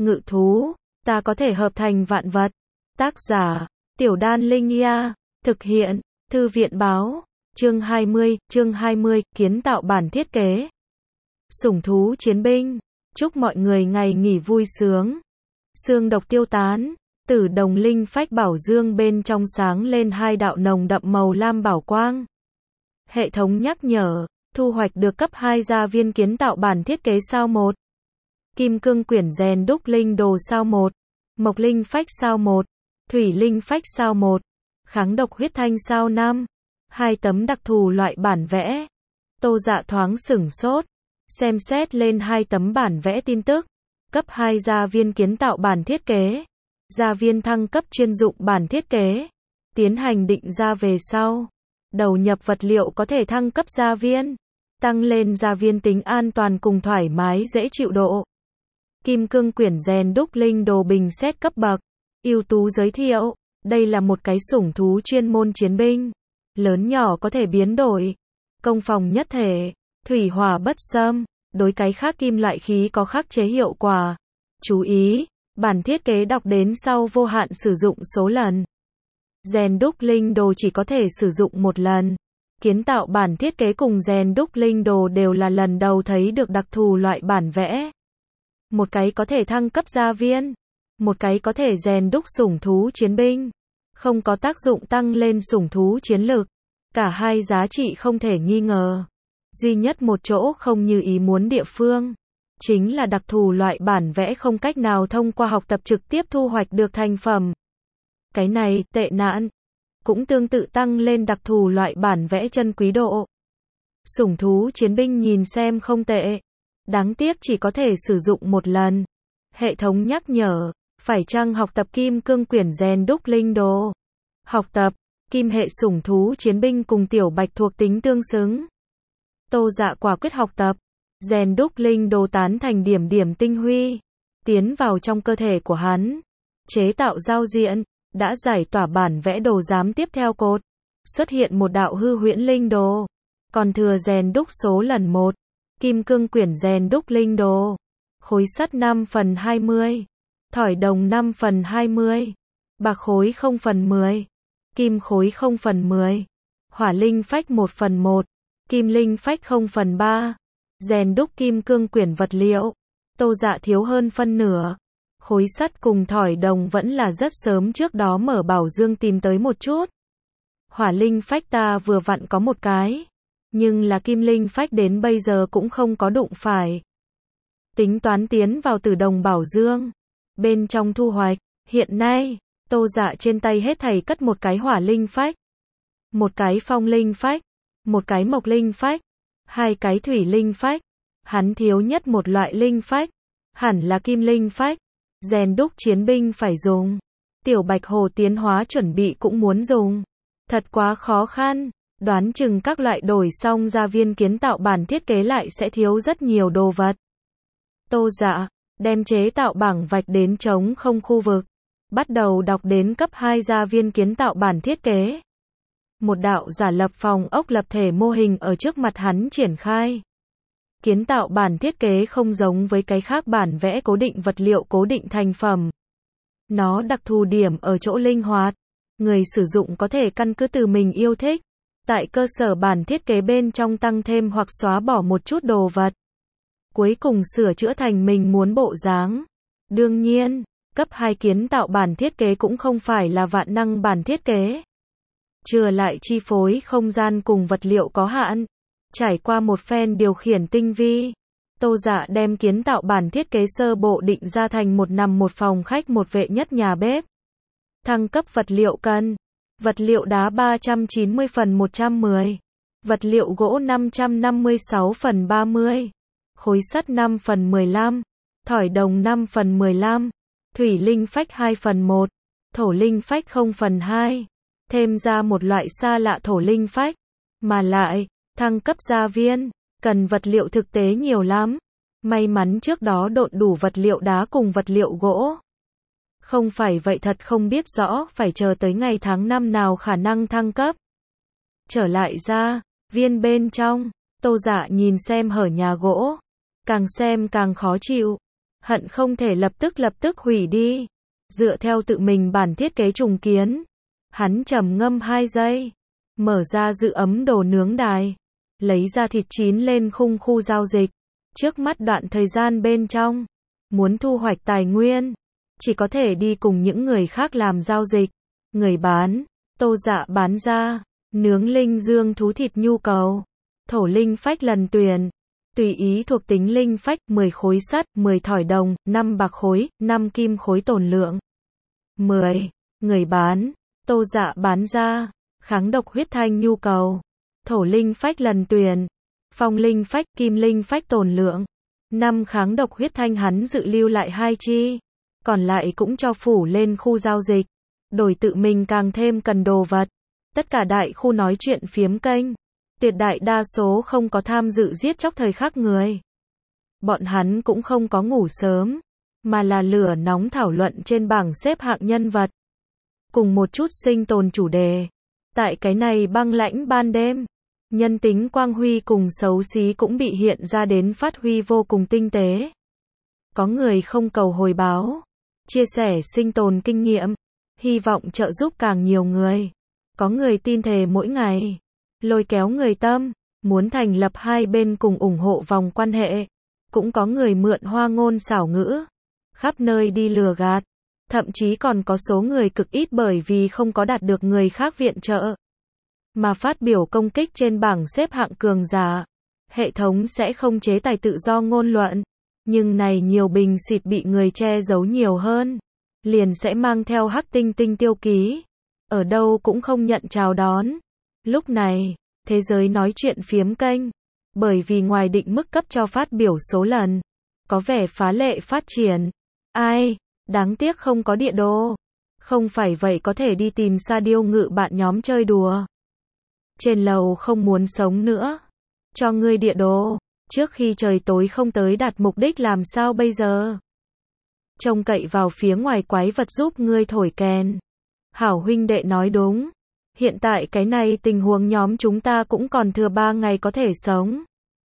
ngự thú, ta có thể hợp thành vạn vật. Tác giả, Tiểu Đan Linh Ia, thực hiện, Thư viện báo, chương 20, kiến tạo bản thiết kế. Sủng thú chiến binh, chúc mọi người ngày nghỉ vui sướng. Xương độc tiêu tán, tử đồng linh phách bảo dương bên trong sáng lên hai đạo nồng đậm màu lam bảo quang. Hệ thống nhắc nhở, thu hoạch được cấp 2 gia viên kiến tạo bản thiết kế sao 1. Kim cương quyển rèn đúc linh đồ sao 1. Mộc linh phách sao 1. Thủy linh phách sao 1. Kháng độc huyết thanh sao 5. 2 tấm đặc thù loại bản vẽ. Tô Dạ thoáng sửng sốt, xem xét lên 2 tấm bản vẽ tin tức. Cấp 2 gia viên kiến tạo bản thiết kế. Gia viên thăng cấp chuyên dụng bản thiết kế. Tiến hành định ra về sau. Đầu nhập vật liệu có thể thăng cấp gia viên. Tăng lên gia viên tính an toàn cùng thoải mái dễ chịu độ. Kim cương quyển rèn đúc linh đồ bình xét cấp bậc. Ưu tú giới thiệu, đây là một cái sủng thú chuyên môn chiến binh. Lớn nhỏ có thể biến đổi. Công phòng nhất thể, thủy hỏa bất xâm, đối cái khác kim loại khí có khắc chế hiệu quả. Chú ý, bản thiết kế đọc đến sau vô hạn sử dụng số lần. Rèn đúc linh đồ chỉ có thể sử dụng một lần. Kiến tạo bản thiết kế cùng rèn đúc linh đồ đều là lần đầu thấy được đặc thù loại bản vẽ. Một cái có thể thăng cấp gia viên, một cái có thể rèn đúc sủng thú chiến binh. Không có tác dụng tăng lên sủng thú chiến lực. Cả hai giá trị không thể nghi ngờ. Duy nhất một chỗ không như ý muốn địa phương, chính là đặc thù loại bản vẽ không cách nào thông qua học tập trực tiếp thu hoạch được thành phẩm. Cái này, tệ nạn. Cũng tương tự tăng lên đặc thù loại bản vẽ chân quý độ. Sủng thú chiến binh nhìn xem không tệ. Đáng tiếc chỉ có thể sử dụng một lần. Hệ thống nhắc nhở, phải chăng học tập kim cương quyển rèn đúc linh đồ. Học tập, kim hệ sủng thú chiến binh cùng tiểu bạch thuộc tính tương xứng. Tô Dạ quả quyết học tập. Rèn đúc linh đồ tán thành điểm điểm tinh huy. Tiến vào trong cơ thể của hắn. Chế tạo giao diện. Đã giải tỏa bản vẽ đồ giám tiếp theo cột. Xuất hiện một đạo hư huyễn linh đồ. Còn thừa rèn đúc số lần 1. Kim cương quyển rèn đúc linh đồ. Khối sắt 5/20. Thỏi đồng 5/20. Bạc khối 0/10. Kim khối 0/10. Hỏa linh phách 1/1. Kim linh phách 0/3. Rèn đúc kim cương quyển vật liệu. Tô Dạ thiếu hơn phân nửa. Khối sắt cùng thỏi đồng vẫn là rất sớm trước đó mở bảo dương tìm tới một chút. Hỏa linh phách ta vừa vặn có một cái. Nhưng là kim linh phách đến bây giờ cũng không có đụng phải. Tính toán tiến vào tử đồng bảo dương. Bên trong thu hoạch, hiện nay, Tô Dạ trên tay hết thảy cất một cái hỏa linh phách. Một cái phong linh phách. Một cái mộc linh phách. 2 cái thủy linh phách. Hắn thiếu nhất một loại linh phách. Hẳn là kim linh phách. Rèn đúc chiến binh phải dùng. Tiểu bạch hồ tiến hóa chuẩn bị cũng muốn dùng. Thật quá khó khăn. Đoán chừng các loại đổi xong gia viên kiến tạo bản thiết kế lại sẽ thiếu rất nhiều đồ vật. Tô Dạ, đem chế tạo bảng vạch đến trống không khu vực. Bắt đầu đọc đến cấp 2 gia viên kiến tạo bản thiết kế. Một đạo giả lập phòng ốc lập thể mô hình ở trước mặt hắn triển khai. Kiến tạo bản thiết kế không giống với cái khác bản vẽ cố định vật liệu cố định thành phẩm. Nó đặc thù điểm ở chỗ linh hoạt. Người sử dụng có thể căn cứ từ mình yêu thích. Tại cơ sở bản thiết kế bên trong tăng thêm hoặc xóa bỏ một chút đồ vật. Cuối cùng sửa chữa thành mình muốn bộ dáng. Đương nhiên, cấp 2 kiến tạo bản thiết kế cũng không phải là vạn năng bản thiết kế. Chừa lại chi phối không gian cùng vật liệu có hạn. Trải qua một phen điều khiển tinh vi, Tô Dạ đem kiến tạo bản thiết kế sơ bộ định ra thành một nằm một phòng khách một vệ nhất nhà bếp. Thăng cấp vật liệu cần. Vật liệu đá 390/110. Vật liệu gỗ 556/30. Khối sắt 5/15. Thỏi đồng 5/15. Thủy linh phách 2/1. Thổ linh phách 0/2. Thêm ra một loại xa lạ thổ linh phách. Mà lại, thăng cấp gia viên, cần vật liệu thực tế nhiều lắm. May mắn trước đó độn đủ vật liệu đá cùng vật liệu gỗ. Không phải vậy thật không biết rõ phải chờ tới ngày tháng năm nào khả năng thăng cấp. Trở lại gia viên bên trong, Tô Dạ nhìn xem hở nhà gỗ. Càng xem càng khó chịu. hận không thể lập tức hủy đi. Dựa theo tự mình bản thiết kế trùng kiến. Hắn trầm ngâm 2 giây. Mở ra giữ ấm đồ nướng đài. Lấy ra thịt chín lên khung khu giao dịch. Trước mắt đoạn thời gian bên trong. Muốn thu hoạch tài nguyên. Chỉ có thể đi cùng những người khác làm giao dịch. Người bán. Tô Dạ bán ra. Nướng linh dương thú thịt nhu cầu. Thổ linh phách lần tuyển. Tùy ý thuộc tính linh phách 10 khối sắt, 10 thỏi đồng, 5 bạc khối, 5 kim khối tổn lượng. 10. Người bán. Tô Dạ bán ra. Kháng độc huyết thanh nhu cầu. Thổ linh phách lần tuyển. Phong linh phách, kim linh phách tổn lượng. 5 kháng độc huyết thanh hắn dự lưu lại 2 chi. Còn lại cũng cho phủ lên khu giao dịch. Đổi tự mình càng thêm cần đồ vật. Tất cả đại khu nói chuyện phiếm kênh. Tuyệt đại đa số không có tham dự giết chóc thời khắc người. Bọn hắn cũng không có ngủ sớm. Mà là lửa nóng thảo luận trên bảng xếp hạng nhân vật. Cùng một chút sinh tồn chủ đề. Tại cái này băng lãnh ban đêm. Nhân tính quang huy cùng xấu xí cũng bị hiện ra đến phát huy vô cùng tinh tế. Có người không cầu hồi báo. Chia sẻ sinh tồn kinh nghiệm. Hy vọng trợ giúp càng nhiều người. Có người tin thề mỗi ngày. Lôi kéo người tâm. Muốn thành lập hai bên cùng ủng hộ vòng quan hệ. Cũng có người mượn hoa ngôn xảo ngữ. Khắp nơi đi lừa gạt. Thậm chí còn có số người cực ít bởi vì không có đạt được người khác viện trợ. Mà phát biểu công kích trên bảng xếp hạng cường giả. Hệ thống sẽ không chế tài tự do ngôn luận. Nhưng này nhiều bình xịt bị người che giấu nhiều hơn. Liền sẽ mang theo hắc tinh tinh tiêu ký. Ở đâu cũng không nhận chào đón. Lúc này, thế giới nói chuyện phiếm kênh. Bởi vì ngoài định mức cấp cho phát biểu số lần. Có vẻ phá lệ phát triển. Ai, đáng tiếc không có địa đồ. Không phải vậy có thể đi tìm Sa Điêu Ngự bạn nhóm chơi đùa. Trên lầu không muốn sống nữa. Cho ngươi địa đồ. Trước khi trời tối không tới đạt mục đích làm sao bây giờ? Trông cậy vào phía ngoài quái vật giúp ngươi thổi kèn. Hảo huynh đệ nói đúng. Hiện tại cái này tình huống nhóm chúng ta cũng còn thừa 3 ngày có thể sống.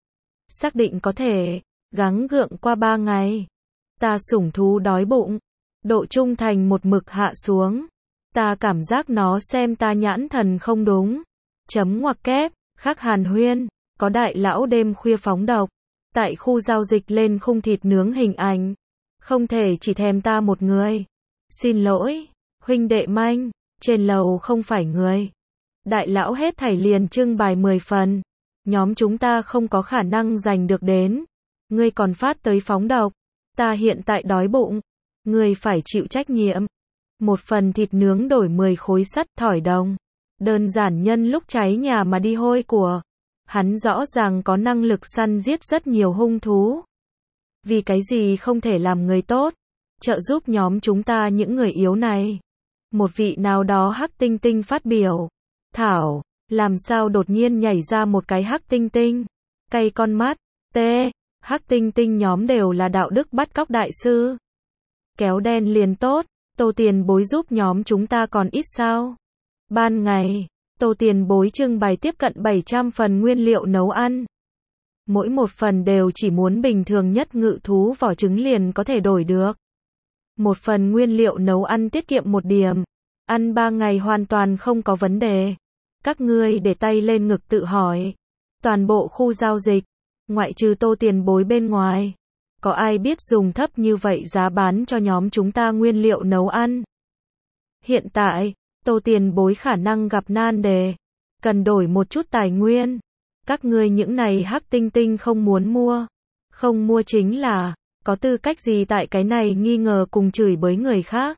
Xác định có thể. Gắng gượng qua 3 ngày. Ta sủng thú đói bụng. Độ trung thành một mực hạ xuống. Ta cảm giác nó xem ta nhãn thần không đúng. Chấm ngoặc kép. Khắc hàn huyên. Có đại lão đêm khuya phóng độc. Tại khu giao dịch lên khung thịt nướng hình ảnh. Không thể chỉ thèm ta một người. Xin lỗi. Huynh đệ manh. Trên lầu không phải người. Đại lão hết thảy liền trưng bày 10 phần. Nhóm chúng ta không có khả năng giành được đến. Ngươi còn phát tới phóng độc. Ta hiện tại đói bụng. Ngươi phải chịu trách nhiệm. Một phần thịt nướng đổi 10 khối sắt thỏi đồng. Đơn giản nhân lúc cháy nhà mà đi hôi của. Hắn rõ ràng có năng lực săn giết rất nhiều hung thú. Vì cái gì không thể làm người tốt? Trợ giúp nhóm chúng ta những người yếu này. Một vị nào đó hắc tinh tinh phát biểu. Thảo, làm sao đột nhiên nhảy ra một cái hắc tinh tinh? Cay con mắt. T. Hắc tinh tinh nhóm đều là đạo đức bắt cóc đại sư. Kéo đen liền tốt. Tô Tiền Bối giúp nhóm chúng ta còn ít sao? Ban ngày, Tô Tiền Bối trưng bày tiếp cận 700 phần nguyên liệu nấu ăn. Mỗi một phần đều chỉ muốn bình thường nhất ngự thú vỏ trứng liền có thể đổi được. Một phần nguyên liệu nấu ăn tiết kiệm 1 điểm. Ăn 3 ngày hoàn toàn không có vấn đề. Các ngươi để tay lên ngực tự hỏi. Toàn bộ khu giao dịch, ngoại trừ Tô Tiền Bối bên ngoài, có ai biết dùng thấp như vậy giá bán cho nhóm chúng ta nguyên liệu nấu ăn? Hiện tại, Tô Tiền Bối khả năng gặp nan đề. Cần đổi một chút tài nguyên. Các ngươi những này hắc tinh tinh không muốn mua. Không mua chính là, có tư cách gì tại cái này nghi ngờ cùng chửi bới người khác.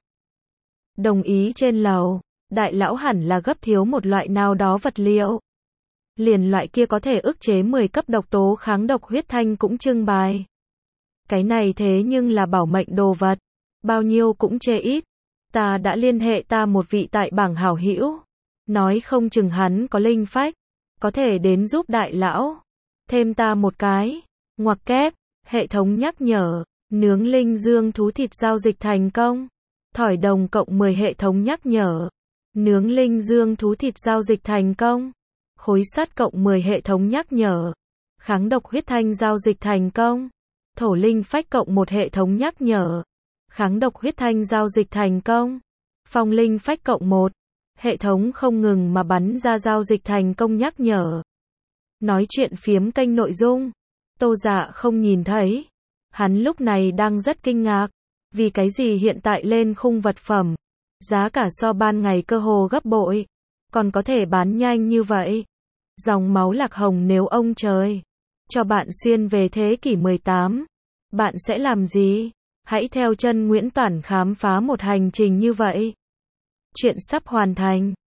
Đồng ý trên lầu, đại lão hẳn là gấp thiếu một loại nào đó vật liệu. Liền loại kia có thể ức chế 10 cấp độc tố kháng độc huyết thanh cũng trưng bày. Cái này thế nhưng là bảo mệnh đồ vật. Bao nhiêu cũng chê ít. Ta đã liên hệ ta một vị tại bảng hảo hữu. Nói không chừng hắn có linh phách. Có thể đến giúp đại lão. Thêm ta một cái. Ngoặc kép. Hệ thống nhắc nhở. Nướng linh dương thú thịt giao dịch thành công. Thỏi đồng cộng 10 hệ thống nhắc nhở. Nướng linh dương thú thịt giao dịch thành công. Khối sắt cộng 10 hệ thống nhắc nhở. Kháng độc huyết thanh giao dịch thành công. Thổ linh phách cộng một hệ thống nhắc nhở. Kháng độc huyết thanh giao dịch thành công. Phong linh phách cộng một. Hệ thống không ngừng mà bắn ra giao dịch thành công nhắc nhở. Nói chuyện phiếm kênh nội dung. Tô Dạ không nhìn thấy. Hắn lúc này đang rất kinh ngạc. Vì cái gì hiện tại lên khung vật phẩm. Giá cả so ban ngày cơ hồ gấp bội. Còn có thể bán nhanh như vậy. Dòng máu lạc hồng nếu ông trời cho bạn xuyên về thế kỷ 18. Bạn sẽ làm gì? Hãy theo chân Nguyễn Toản khám phá một hành trình như vậy. Chuyện sắp hoàn thành.